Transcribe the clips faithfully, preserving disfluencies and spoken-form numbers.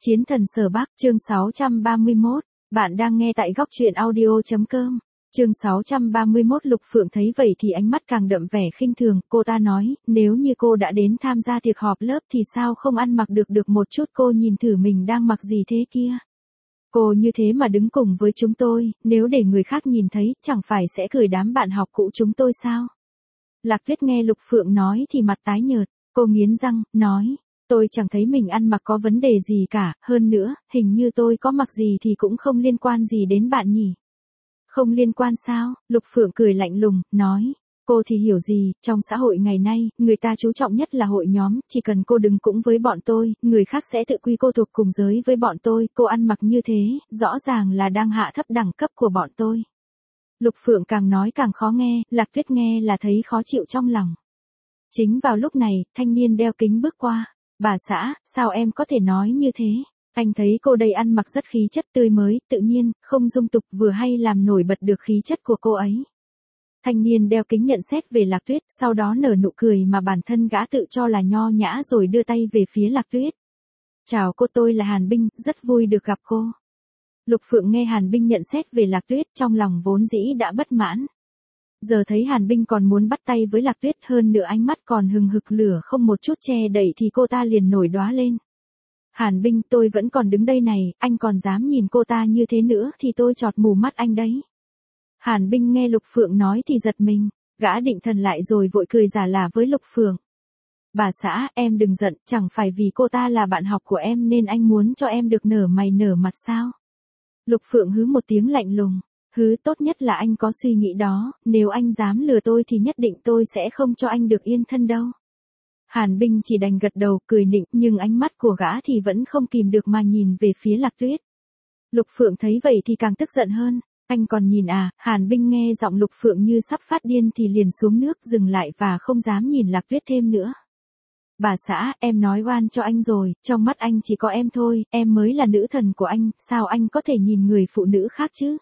Chiến thần Sở Bắc, chương sáu trăm ba mươi mốt, bạn đang nghe tại góc truyện audio.com. Chương sáu trăm ba mươi mốt Lục Phượng thấy vậy thì ánh mắt càng đậm vẻ khinh thường, cô ta nói, nếu như cô đã đến tham gia tiệc họp lớp thì sao không ăn mặc được được một chút, cô nhìn thử mình đang mặc gì thế kia. Cô như thế mà đứng cùng với chúng tôi, nếu để người khác nhìn thấy, chẳng phải sẽ cười đám bạn học cũ chúng tôi sao? Lạc Tuyết nghe Lục Phượng nói thì mặt tái nhợt, cô nghiến răng, nói. Tôi chẳng thấy mình ăn mặc có vấn đề gì cả, hơn nữa, hình như tôi có mặc gì thì cũng không liên quan gì đến bạn nhỉ. Không liên quan sao? Lục Phượng cười lạnh lùng, nói. Cô thì hiểu gì, trong xã hội ngày nay, người ta chú trọng nhất là hội nhóm, chỉ cần cô đứng cũng với bọn tôi, người khác sẽ tự quy cô thuộc cùng giới với bọn tôi, cô ăn mặc như thế, rõ ràng là đang hạ thấp đẳng cấp của bọn tôi. Lục Phượng càng nói càng khó nghe, Lạc Tuyết nghe là thấy khó chịu trong lòng. Chính vào lúc này, thanh niên đeo kính bước qua. Bà xã, sao em có thể nói như thế? Anh thấy cô đây ăn mặc rất khí chất tươi mới, tự nhiên, không dung tục, vừa hay làm nổi bật được khí chất của cô ấy. Thanh niên đeo kính nhận xét về Lạc Tuyết, sau đó nở nụ cười mà bản thân gã tự cho là nho nhã rồi đưa tay về phía Lạc Tuyết. Chào cô, tôi là Hàn Binh, rất vui được gặp cô. Lục Phượng nghe Hàn Binh nhận xét về Lạc Tuyết, trong lòng vốn dĩ đã bất mãn. Giờ thấy Hàn Binh còn muốn bắt tay với Lạc Tuyết, hơn nữa ánh mắt còn hừng hực lửa không một chút che đậy thì cô ta liền nổi đóa lên. Hàn Binh, tôi vẫn còn đứng đây này, anh còn dám nhìn cô ta như thế nữa thì tôi chọt mù mắt anh đấy. Hàn Binh nghe Lục Phượng nói thì giật mình, gã định thần lại rồi vội cười giả lả với Lục Phượng. Bà xã, em đừng giận, chẳng phải vì cô ta là bạn học của em nên anh muốn cho em được nở mày nở mặt sao? Lục Phượng hứ một tiếng lạnh lùng. Hứ, tốt nhất là anh có suy nghĩ đó, nếu anh dám lừa tôi thì nhất định tôi sẽ không cho anh được yên thân đâu. Hàn Binh chỉ đành gật đầu, cười nịnh, nhưng ánh mắt của gã thì vẫn không kìm được mà nhìn về phía Lạc Tuyết. Lục Phượng thấy vậy thì càng tức giận hơn, anh còn nhìn à? Hàn Binh nghe giọng Lục Phượng như sắp phát điên thì liền xuống nước dừng lại và không dám nhìn Lạc Tuyết thêm nữa. Bà xã, em nói oan cho anh rồi, trong mắt anh chỉ có em thôi, em mới là nữ thần của anh, sao anh có thể nhìn người phụ nữ khác chứ?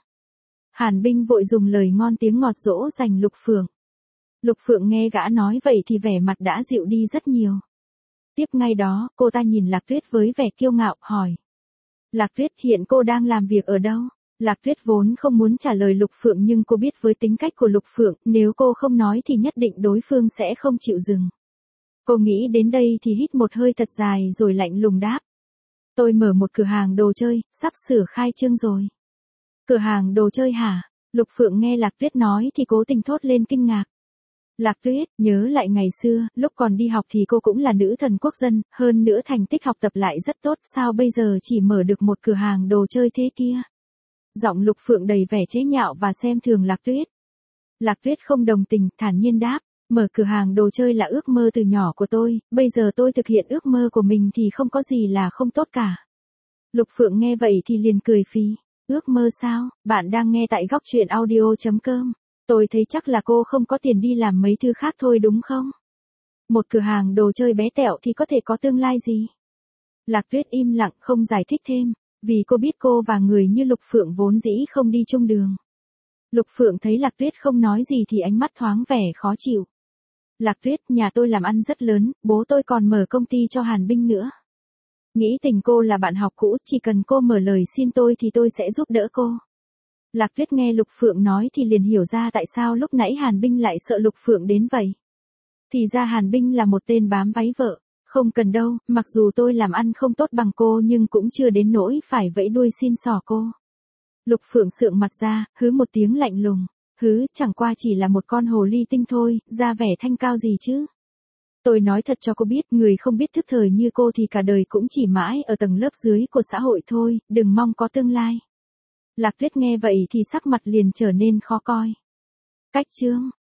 Hàn Binh vội dùng lời ngon tiếng ngọt dỗ dành Lục Phượng. Lục Phượng nghe gã nói vậy thì vẻ mặt đã dịu đi rất nhiều. Tiếp ngay đó, cô ta nhìn Lạc Tuyết với vẻ kiêu ngạo, hỏi. Lạc Tuyết, hiện cô đang làm việc ở đâu? Lạc Tuyết vốn không muốn trả lời Lục Phượng nhưng cô biết với tính cách của Lục Phượng, nếu cô không nói thì nhất định đối phương sẽ không chịu dừng. Cô nghĩ đến đây thì hít một hơi thật dài rồi lạnh lùng đáp. Tôi mở một cửa hàng đồ chơi, sắp sửa khai trương rồi. Cửa hàng đồ chơi hả? Lục Phượng nghe Lạc Tuyết nói thì cố tình thốt lên kinh ngạc. Lạc Tuyết, nhớ lại ngày xưa, lúc còn đi học thì cô cũng là nữ thần quốc dân, hơn nữa thành tích học tập lại rất tốt, sao bây giờ chỉ mở được một cửa hàng đồ chơi thế kia? Giọng Lục Phượng đầy vẻ chế nhạo và xem thường Lạc Tuyết. Lạc Tuyết không đồng tình, thản nhiên đáp, mở cửa hàng đồ chơi là ước mơ từ nhỏ của tôi, bây giờ tôi thực hiện ước mơ của mình thì không có gì là không tốt cả. Lục Phượng nghe vậy thì liền cười phì. Ước mơ sao? Bạn đang nghe tại góc truyện audio.com. Tôi thấy chắc là cô không có tiền đi làm mấy thứ khác thôi đúng không? Một cửa hàng đồ chơi bé tẹo thì có thể có tương lai gì? Lạc Tuyết im lặng không giải thích thêm, vì cô biết cô và người như Lục Phượng vốn dĩ không đi chung đường. Lục Phượng thấy Lạc Tuyết không nói gì thì ánh mắt thoáng vẻ khó chịu. Lạc Tuyết, nhà tôi làm ăn rất lớn, bố tôi còn mở công ty cho Hàn Binh nữa. Nghĩ tình cô là bạn học cũ, chỉ cần cô mở lời xin tôi thì tôi sẽ giúp đỡ cô. Lạc Tuyết nghe Lục Phượng nói thì liền hiểu ra tại sao lúc nãy Hàn Binh lại sợ Lục Phượng đến vậy. Thì ra Hàn Binh là một tên bám váy vợ, không cần đâu, mặc dù tôi làm ăn không tốt bằng cô nhưng cũng chưa đến nỗi phải vẫy đuôi xin xỏ cô. Lục Phượng sượng mặt ra, hứ một tiếng lạnh lùng, hứ, chẳng qua chỉ là một con hồ ly tinh thôi, ra vẻ thanh cao gì chứ. Tôi nói thật cho cô biết, người không biết thức thời như cô thì cả đời cũng chỉ mãi ở tầng lớp dưới của xã hội thôi, đừng mong có tương lai. Lạc Tuyết nghe vậy thì sắc mặt liền trở nên khó coi. Cách chương